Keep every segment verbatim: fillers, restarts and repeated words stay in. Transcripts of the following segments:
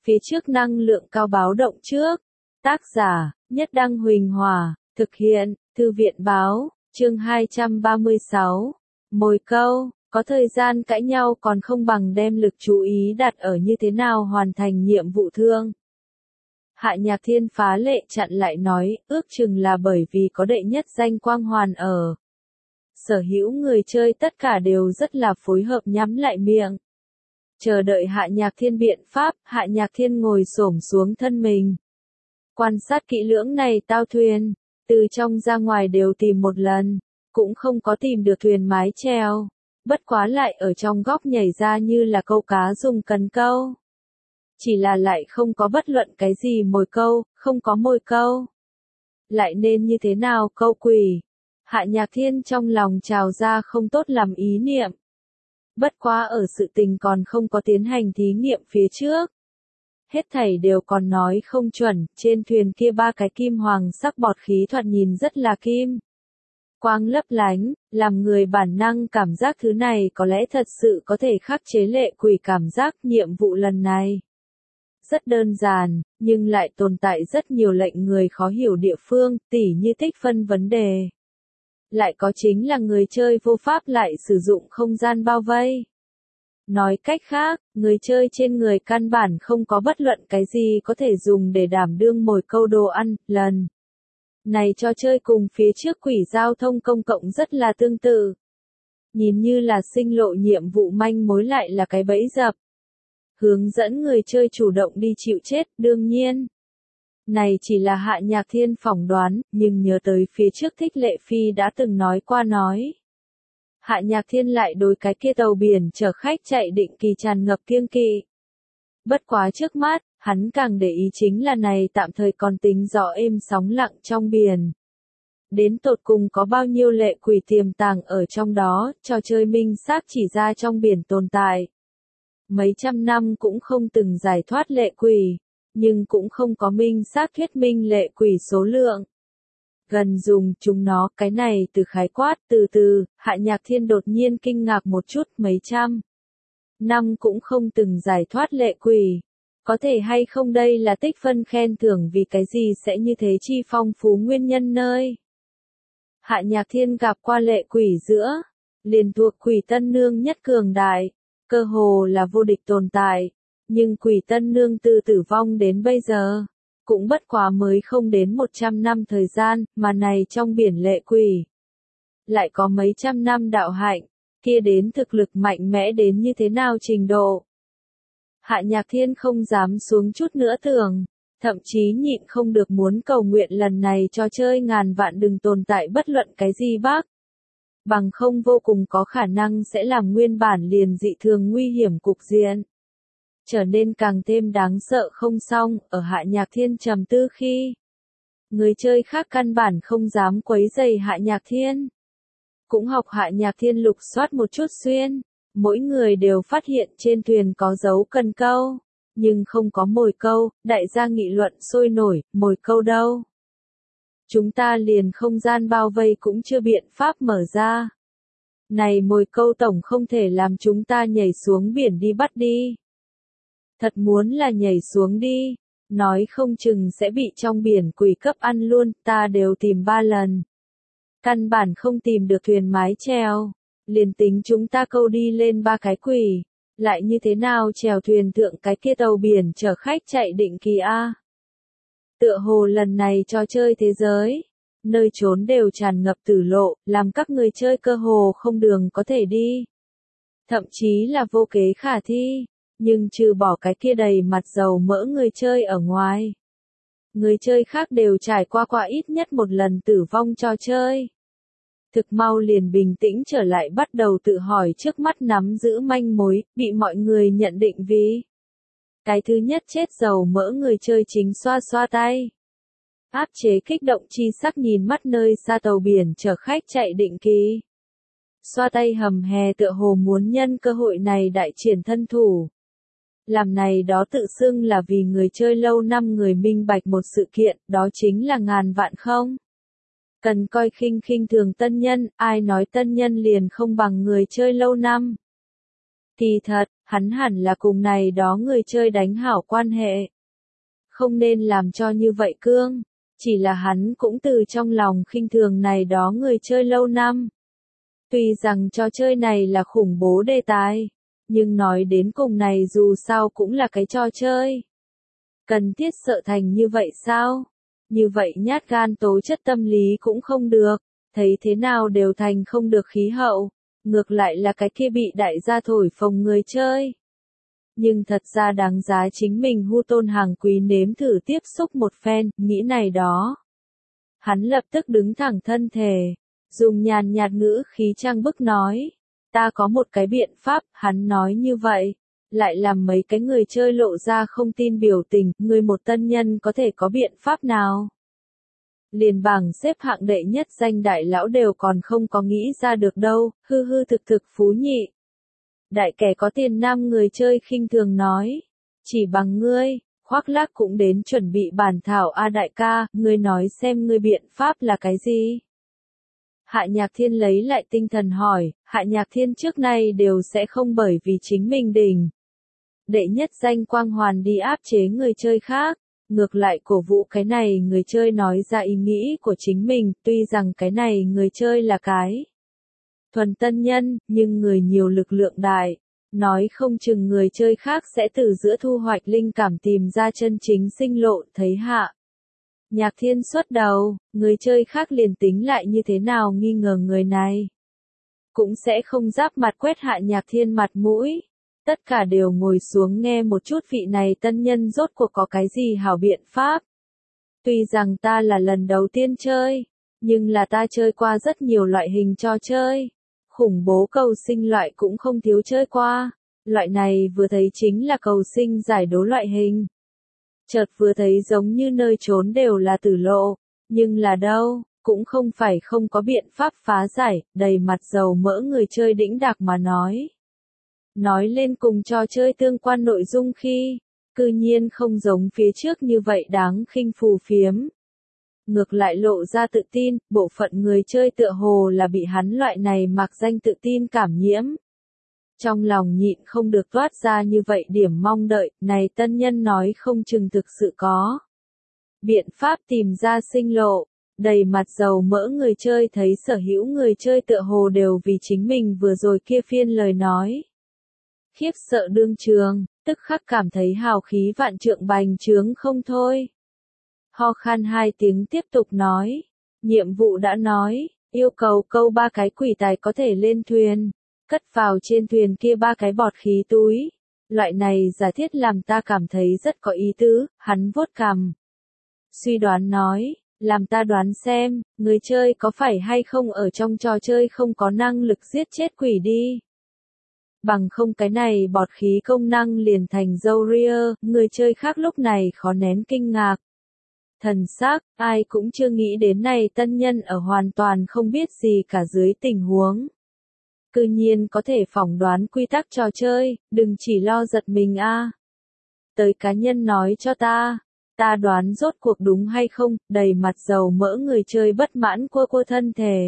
phía trước năng lượng cao báo động trước. Tác giả, Nhất Đăng Huỳnh Hòa, thực hiện, Thư viện Báo, chương hai trăm ba mươi sáu. Mồi câu, có thời gian cãi nhau còn không bằng đem lực chú ý đặt ở như thế nào hoàn thành nhiệm vụ thương. Hạ Nhạc Thiên phá lệ chặn lại nói, ước chừng là bởi vì có đệ nhất danh Quang Hoàn ở. Sở hữu người chơi tất cả đều rất là phối hợp nhắm lại miệng. Chờ đợi Hạ Nhạc Thiên biện pháp, Hạ Nhạc Thiên ngồi xổm xuống thân mình. Quan sát kỹ lưỡng này tao thuyền, từ trong ra ngoài đều tìm một lần, cũng không có tìm được thuyền mái chèo, bất quá lại ở trong góc nhảy ra như là câu cá dùng cần câu. Chỉ là lại không có bất luận cái gì mồi câu, không có mồi câu. Lại nên như thế nào câu quỷ? Hạ Nhạc Thiên trong lòng trào ra không tốt làm ý niệm. Bất quá ở sự tình còn không có tiến hành thí nghiệm phía trước. Hết thảy đều còn nói không chuẩn, trên thuyền kia ba cái kim hoàng sắc bọt khí thoạt nhìn rất là kim. Quang lấp lánh, làm người bản năng cảm giác thứ này có lẽ thật sự có thể khắc chế lệ quỷ cảm giác nhiệm vụ lần này. Rất đơn giản, nhưng lại tồn tại rất nhiều lệnh người khó hiểu địa phương, tỉ như tích phân vấn đề. Lại có chính là người chơi vô pháp lại sử dụng không gian bao vây. Nói cách khác, người chơi trên người căn bản không có bất luận cái gì có thể dùng để đảm đương mồi câu đồ ăn, lần. Này trò chơi cùng phía trước quỷ giao thông công cộng rất là tương tự. Nhìn như là sinh lộ nhiệm vụ manh mối lại là cái bẫy dập. Hướng dẫn người chơi chủ động đi chịu chết, đương nhiên. Này chỉ là Hạ Nhạc Thiên phỏng đoán, nhưng nhớ tới phía trước Thích Lệ Phi đã từng nói qua nói. Hạ Nhạc Thiên lại đối cái kia tàu biển chở khách chạy định kỳ tràn ngập kiêng kỵ. Bất quá trước mắt, hắn càng để ý chính là này tạm thời còn tính rõ êm sóng lặng trong biển. Đến tột cùng có bao nhiêu lệ quỷ tiềm tàng ở trong đó, trò chơi minh xác chỉ ra trong biển tồn tại. Mấy trăm năm cũng không từng giải thoát lệ quỷ, nhưng cũng không có minh xác thuyết minh lệ quỷ số lượng. Gần dùng chúng nó, cái này từ khái quát từ từ, Hạ Nhạc Thiên đột nhiên kinh ngạc một chút, mấy trăm năm cũng không từng giải thoát lệ quỷ. Có thể hay không đây là tích phân khen thưởng vì cái gì sẽ như thế chi phong phú nguyên nhân nơi. Hạ Nhạc Thiên gặp qua lệ quỷ giữa, liền thuộc quỷ tân nương nhất cường đại, cơ hồ là vô địch tồn tại, nhưng quỷ tân nương từ tử vong đến bây giờ. Cũng bất quá mới không đến một trăm năm thời gian, mà này trong biển lệ quỷ. Lại có mấy trăm năm đạo hạnh, kia đến thực lực mạnh mẽ đến như thế nào trình độ. Hạ Nhạc Thiên không dám xuống chút nữa tưởng, thậm chí nhịn không được muốn cầu nguyện lần này cho chơi ngàn vạn đừng tồn tại bất luận cái gì bác. Bằng không vô cùng có khả năng sẽ làm nguyên bản liền dị thường nguy hiểm cục diện. Trở nên càng thêm đáng sợ không xong, ở Hạ Nhạc Thiên trầm tư khi. Người chơi khác căn bản không dám quấy rầy Hạ Nhạc Thiên. Cũng học Hạ Nhạc Thiên lục soát một chút xuyên, mỗi người đều phát hiện trên thuyền có dấu cần câu, nhưng không có mồi câu, đại gia nghị luận sôi nổi, mồi câu đâu. Chúng ta liền không gian bao vây cũng chưa biện pháp mở ra. Này mồi câu tổng không thể làm chúng ta nhảy xuống biển đi bắt đi. Thật muốn là nhảy xuống đi, nói không chừng sẽ bị trong biển quỷ cấp ăn luôn, ta đều tìm ba lần. Căn bản không tìm được thuyền mái chèo, liền tính chúng ta câu đi lên ba cái quỷ, lại như thế nào chèo thuyền thượng cái kia tàu biển chở khách chạy định kỳ a. Tựa hồ lần này trò chơi thế giới, nơi trốn đều tràn ngập tử lộ, làm các người chơi cơ hồ không đường có thể đi. Thậm chí là vô kế khả thi. Nhưng trừ bỏ cái kia đầy mặt dầu mỡ người chơi ở ngoài. Người chơi khác đều trải qua qua ít nhất một lần tử vong trò chơi. Thực mau liền bình tĩnh trở lại bắt đầu tự hỏi trước mắt nắm giữ manh mối, bị mọi người nhận định vì. Cái thứ nhất chết dầu mỡ người chơi chính xoa xoa tay. Áp chế kích động chi sắc nhìn mắt nơi xa tàu biển chở khách chạy định kỳ. Xoa tay hầm hè tựa hồ muốn nhân cơ hội này đại triển thân thủ. Làm này đó tự xưng là vì người chơi lâu năm người minh bạch một sự kiện, đó chính là ngàn vạn không. Cần coi khinh khinh thường tân nhân, ai nói tân nhân liền không bằng người chơi lâu năm. Kỳ thật, hắn hẳn là cùng này đó người chơi đánh hảo quan hệ. Không nên làm cho như vậy cương, chỉ là hắn cũng từ trong lòng khinh thường này đó người chơi lâu năm. Tuy rằng trò chơi này là khủng bố đề tài, nhưng nói đến cùng này dù sao cũng là cái trò chơi. Cần thiết sợ thành như vậy sao? Như vậy nhát gan tố chất tâm lý cũng không được, thấy thế nào đều thành không được khí hậu, ngược lại là cái kia bị đại gia thổi phồng người chơi. Nhưng thật ra đáng giá chính mình hu tôn hàng quý nếm thử tiếp xúc một phen, nghĩ này đó. Hắn lập tức đứng thẳng thân thể, dùng nhàn nhạt ngữ khí trang bức nói, ta có một cái biện pháp, hắn nói như vậy, lại làm mấy cái người chơi lộ ra không tin biểu tình, người một tân nhân có thể có biện pháp nào? Liền bảng xếp hạng đệ nhất danh đại lão đều còn không có nghĩ ra được đâu, hư hư thực thực phú nhị. Đại kẻ có tiền nam người chơi khinh thường nói, chỉ bằng ngươi, khoác lác cũng đến chuẩn bị bản thảo a đại ca, ngươi nói xem ngươi biện pháp là cái gì? Hạ Nhạc Thiên lấy lại tinh thần hỏi, Hạ Nhạc Thiên trước nay đều sẽ không bởi vì chính mình đỉnh đệ nhất danh quang hoàn đi áp chế người chơi khác, ngược lại cổ vũ cái này người chơi nói ra ý nghĩ của chính mình, tuy rằng cái này người chơi là cái thuần tân nhân, nhưng người nhiều lực lượng đại, nói không chừng người chơi khác sẽ từ giữa thu hoạch linh cảm tìm ra chân chính sinh lộ, thấy Hạ Nhạc Thiên xuất đầu, người chơi khác liền tính lại như thế nào nghi ngờ người này, cũng sẽ không giáp mặt quét Hạ Nhạc Thiên mặt mũi. Tất cả đều ngồi xuống nghe một chút vị này tân nhân rốt cuộc có cái gì hảo biện pháp. Tuy rằng ta là lần đầu tiên chơi, nhưng là ta chơi qua rất nhiều loại hình trò chơi. Khủng bố cầu sinh loại cũng không thiếu chơi qua. Loại này vừa thấy chính là cầu sinh giải đố loại hình. Chợt vừa thấy giống như nơi trốn đều là tử lộ, nhưng là đâu, cũng không phải không có biện pháp phá giải, đầy mặt dầu mỡ người chơi đĩnh đạc mà nói. Nói lên cùng trò chơi tương quan nội dung khi, cư nhiên không giống phía trước như vậy đáng khinh phù phiếm. Ngược lại lộ ra tự tin, bộ phận người chơi tựa hồ là bị hắn loại này mặc danh tự tin cảm nhiễm. Trong lòng nhịn không được toát ra như vậy điểm mong đợi, này tân nhân nói không chừng thực sự có. Biện pháp tìm ra sinh lộ, đầy mặt dầu mỡ người chơi thấy sở hữu người chơi tựa hồ đều vì chính mình vừa rồi kia phiên lời nói. Khiếp sợ đương trường, tức khắc cảm thấy hào khí vạn trượng bành trướng không thôi. Ho khan hai tiếng tiếp tục nói, nhiệm vụ đã nói, yêu cầu câu ba cái quỷ tài có thể lên thuyền, cất vào trên thuyền kia ba cái bọt khí túi. Loại này giả thiết làm ta cảm thấy rất có ý tứ, hắn vuốt cằm. Suy đoán nói, làm ta đoán xem, người chơi có phải hay không ở trong trò chơi không có năng lực giết chết quỷ đi. Bằng không cái này bọt khí công năng liền thành dâu ria, người chơi khác lúc này khó nén kinh ngạc. Thần xác, ai cũng chưa nghĩ đến này tân nhân ở hoàn toàn không biết gì cả dưới tình huống. Cư nhiên có thể phỏng đoán quy tắc trò chơi, đừng chỉ lo giật mình a. Tới cá nhân nói cho ta, ta đoán rốt cuộc đúng hay không, đầy mặt dầu mỡ người chơi bất mãn cua cua thân thể.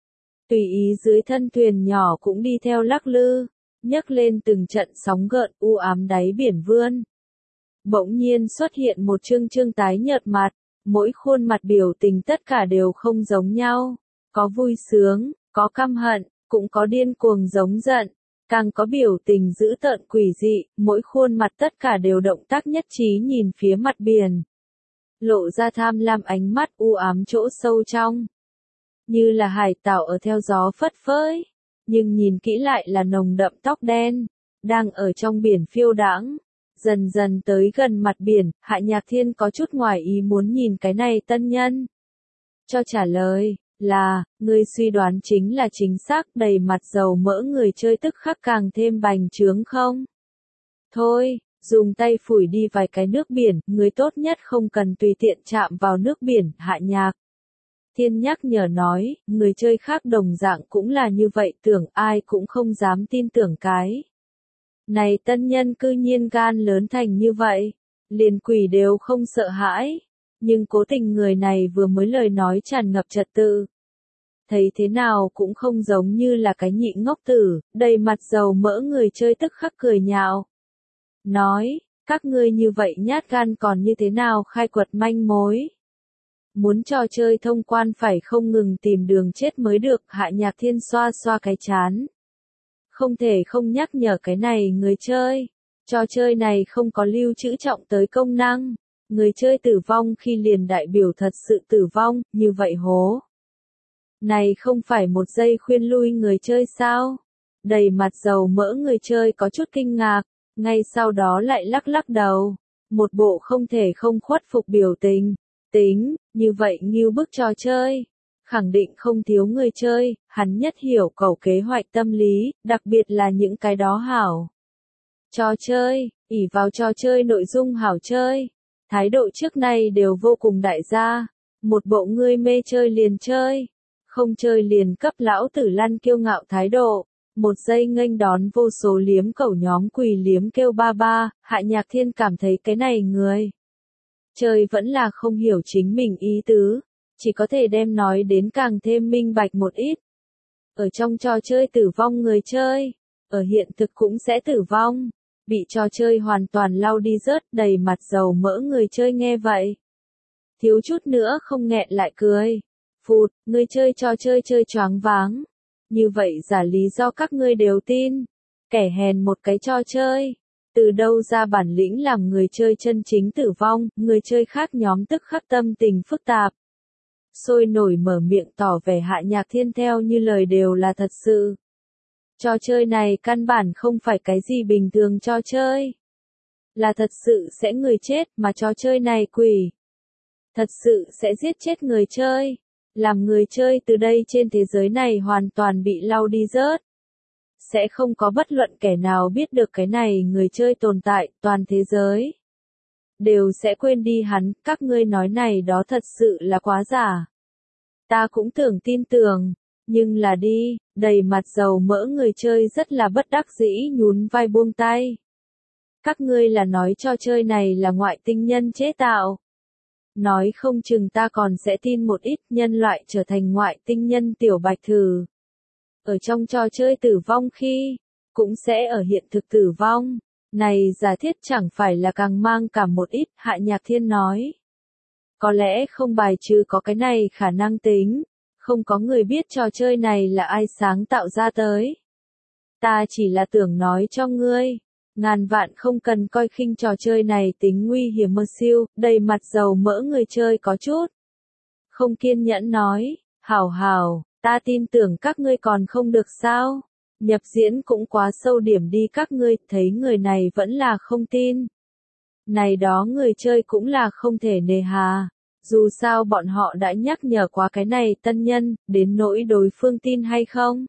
Tùy ý dưới thân thuyền nhỏ cũng đi theo lắc lư, nhấc lên từng trận sóng gợn u ám đáy biển vươn. Bỗng nhiên xuất hiện một trương trương tái nhợt mặt, mỗi khuôn mặt biểu tình tất cả đều không giống nhau, có vui sướng, có căm hận, cũng có điên cuồng giống giận, càng có biểu tình dữ tợn quỷ dị, mỗi khuôn mặt tất cả đều động tác nhất trí nhìn phía mặt biển. Lộ ra tham lam ánh mắt u ám chỗ sâu trong. Như là hải tảo ở theo gió phất phới, nhưng nhìn kỹ lại là nồng đậm tóc đen, đang ở trong biển phiêu đãng. Dần dần tới gần mặt biển, Hạ Nhạc Thiên có chút ngoài ý muốn nhìn cái này tân nhân. Cho trả lời, là, người suy đoán chính là chính xác, đầy mặt dầu mỡ người chơi tức khắc càng thêm bành trướng không? Thôi, dùng tay phủi đi vài cái nước biển, người tốt nhất không cần tùy tiện chạm vào nước biển, Hạ Nhạc Thiên nhắc nhở nói, người chơi khác đồng dạng cũng là như vậy, tưởng ai cũng không dám tin tưởng cái. Này tân nhân cư nhiên gan lớn thành như vậy, liền quỷ đều không sợ hãi, nhưng cố tình người này vừa mới lời nói tràn ngập trật tự. thấy thế nào cũng không giống như là cái nhị ngốc tử, đầy mặt dầu mỡ người chơi tức khắc cười nhạo. Nói, các ngươi như vậy nhát gan còn như thế nào khai quật manh mối. Muốn trò chơi thông quan phải không ngừng tìm đường chết mới được, Hạ Nhạc Thiên xoa xoa cái chán. Không thể không nhắc nhở cái này người chơi. Trò chơi này không có lưu trữ trọng tới công năng. Người chơi tử vong khi liền đại biểu thật sự tử vong, như vậy hố. Này không phải một giây khuyên lui người chơi sao? Đầy mặt dầu mỡ người chơi có chút kinh ngạc, ngay sau đó lại lắc lắc đầu. Một bộ không thể không khuất phục biểu tình. Tính, như vậy nghiêu bức trò chơi. Khẳng định không thiếu người chơi, hắn nhất hiểu cầu kế hoạch tâm lý, đặc biệt là những cái đó hảo. Trò chơi, ỷ vào trò chơi nội dung hảo chơi. Thái độ trước nay đều vô cùng đại gia. Một bộ ngươi mê chơi liền chơi. Không chơi liền cấp lão tử lăn kiêu ngạo thái độ. Một giây nghênh đón vô số liếm cẩu nhóm quỳ liếm kêu ba ba, Hạ Nhạc Thiên cảm thấy cái này người. Chơi vẫn là không hiểu chính mình ý tứ. Chỉ có thể đem nói đến càng thêm minh bạch một ít. Ở trong trò chơi tử vong người chơi. Ở hiện thực cũng sẽ tử vong. Bị trò chơi hoàn toàn lau đi rớt đầy mặt dầu mỡ người chơi nghe vậy. Thiếu chút nữa không nghẹn lại cười. Phụt, người chơi trò chơi chơi choáng váng. Như vậy giả lý do các ngươi đều tin. Kẻ hèn một cái trò chơi. Từ đâu ra bản lĩnh làm người chơi chân chính tử vong, người chơi khác nhóm tức khắc tâm tình phức tạp. Sôi nổi mở miệng tỏ vẻ Hạ Nhạc Thiên theo như lời đều là thật sự. Trò chơi này căn bản không phải cái gì bình thường trò chơi. Là thật sự sẽ người chết mà trò chơi này quỷ. Thật sự sẽ giết chết người chơi. Làm người chơi từ đây trên thế giới này hoàn toàn bị lau đi rớt. Sẽ không có bất luận kẻ nào biết được cái này người chơi tồn tại, toàn thế giới. Đều sẽ quên đi hắn, các ngươi nói này đó thật sự là quá giả. Ta cũng tưởng tin tưởng, nhưng là đi, đầy mặt dầu mỡ người chơi rất là bất đắc dĩ nhún vai buông tay. Các ngươi là nói trò chơi này là ngoại tinh nhân chế tạo. Nói không chừng ta còn sẽ tin một ít nhân loại trở thành ngoại tinh nhân tiểu bạch thử. Ở trong trò chơi tử vong khi, cũng sẽ ở hiện thực tử vong. Này giả thiết chẳng phải là càng mang cả một ít, Hạ Nhạc Thiên nói. Có lẽ không bài trừ có cái này khả năng tính, không có người biết trò chơi này là ai sáng tạo ra tới. Ta chỉ là tưởng nói cho ngươi, ngàn vạn không cần coi khinh trò chơi này tính nguy hiểm mơ siêu, đầy mặt dầu mỡ người chơi có chút. Không kiên nhẫn nói, hảo hảo, ta tin tưởng các ngươi còn không được sao. Nhập diễn cũng quá sâu điểm đi các ngươi, thấy người này vẫn là không tin. Này đó người chơi cũng là không thể nề hà. Dù sao bọn họ đã nhắc nhở quá cái này tân nhân, đến nỗi đối phương tin hay không.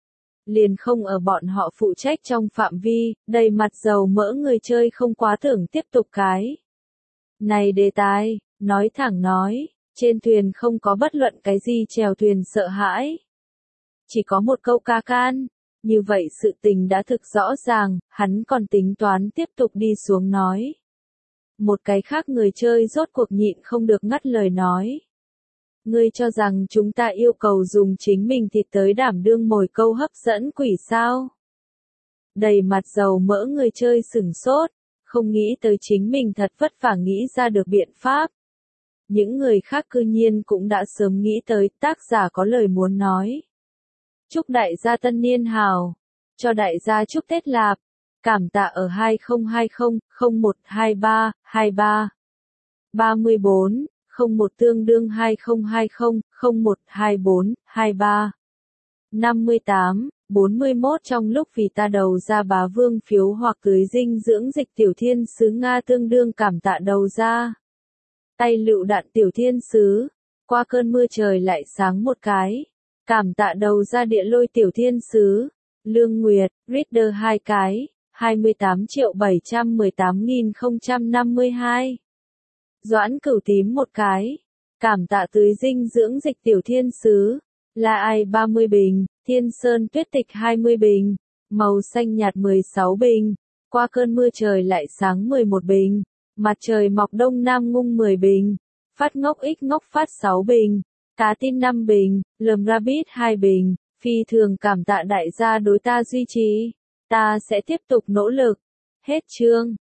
Liền không ở bọn họ phụ trách trong phạm vi, đầy mặt dầu mỡ người chơi không quá tưởng tiếp tục cái. Này đề tài, nói thẳng nói, trên thuyền không có bất luận cái gì chèo thuyền sợ hãi. Chỉ có một câu ca can. Như vậy sự tình đã thực rõ ràng, hắn còn tính toán tiếp tục đi xuống nói. Một cái khác người chơi rốt cuộc nhịn không được ngắt lời nói. Ngươi cho rằng chúng ta yêu cầu dùng chính mình thịt tới đảm đương mồi câu hấp dẫn quỷ sao? Đầy mặt dầu mỡ người chơi sửng sốt, không nghĩ tới chính mình thật vất vả nghĩ ra được biện pháp. Những người khác cư nhiên cũng đã sớm nghĩ tới, tác giả có lời muốn nói. Chúc đại gia tân niên hào, cho đại gia chúc Tết lạp, cảm tạ ở hai không hai không, không một hai ba, hai ba, ba mươi bốn, không một tương đương hai không hai không, không một hai bốn, hai ba, năm mươi tám, bốn mươi mốt trong lúc vì ta đầu ra bá vương phiếu hoặc tưới dinh dưỡng dịch tiểu thiên sứ Nga tương đương cảm tạ đầu ra. Tay lựu đạn tiểu thiên sứ, qua cơn mưa trời lại sáng một cái. Cảm tạ đầu ra địa lôi tiểu thiên sứ, Lương Nguyệt, Reader hai cái, hai mươi tám triệu bảy trăm mười tám nghìn không trăm năm mươi hai. Doãn Cửu Tím một cái, cảm tạ tưới dinh dưỡng dịch tiểu thiên sứ, La Ai ba mươi bình, Thiên Sơn Tuyết Tịch hai mươi bình, màu xanh nhạt mười sáu bình, qua cơn mưa trời lại sáng mười một bình, mặt trời mọc đông nam ngung mười bình, phát ngốc ích ngốc phát sáu bình. Cá tin năm bình, lườm rabbit hai bình, phi thường cảm tạ đại gia đối ta duy trì. Ta sẽ tiếp tục nỗ lực. Hết chương.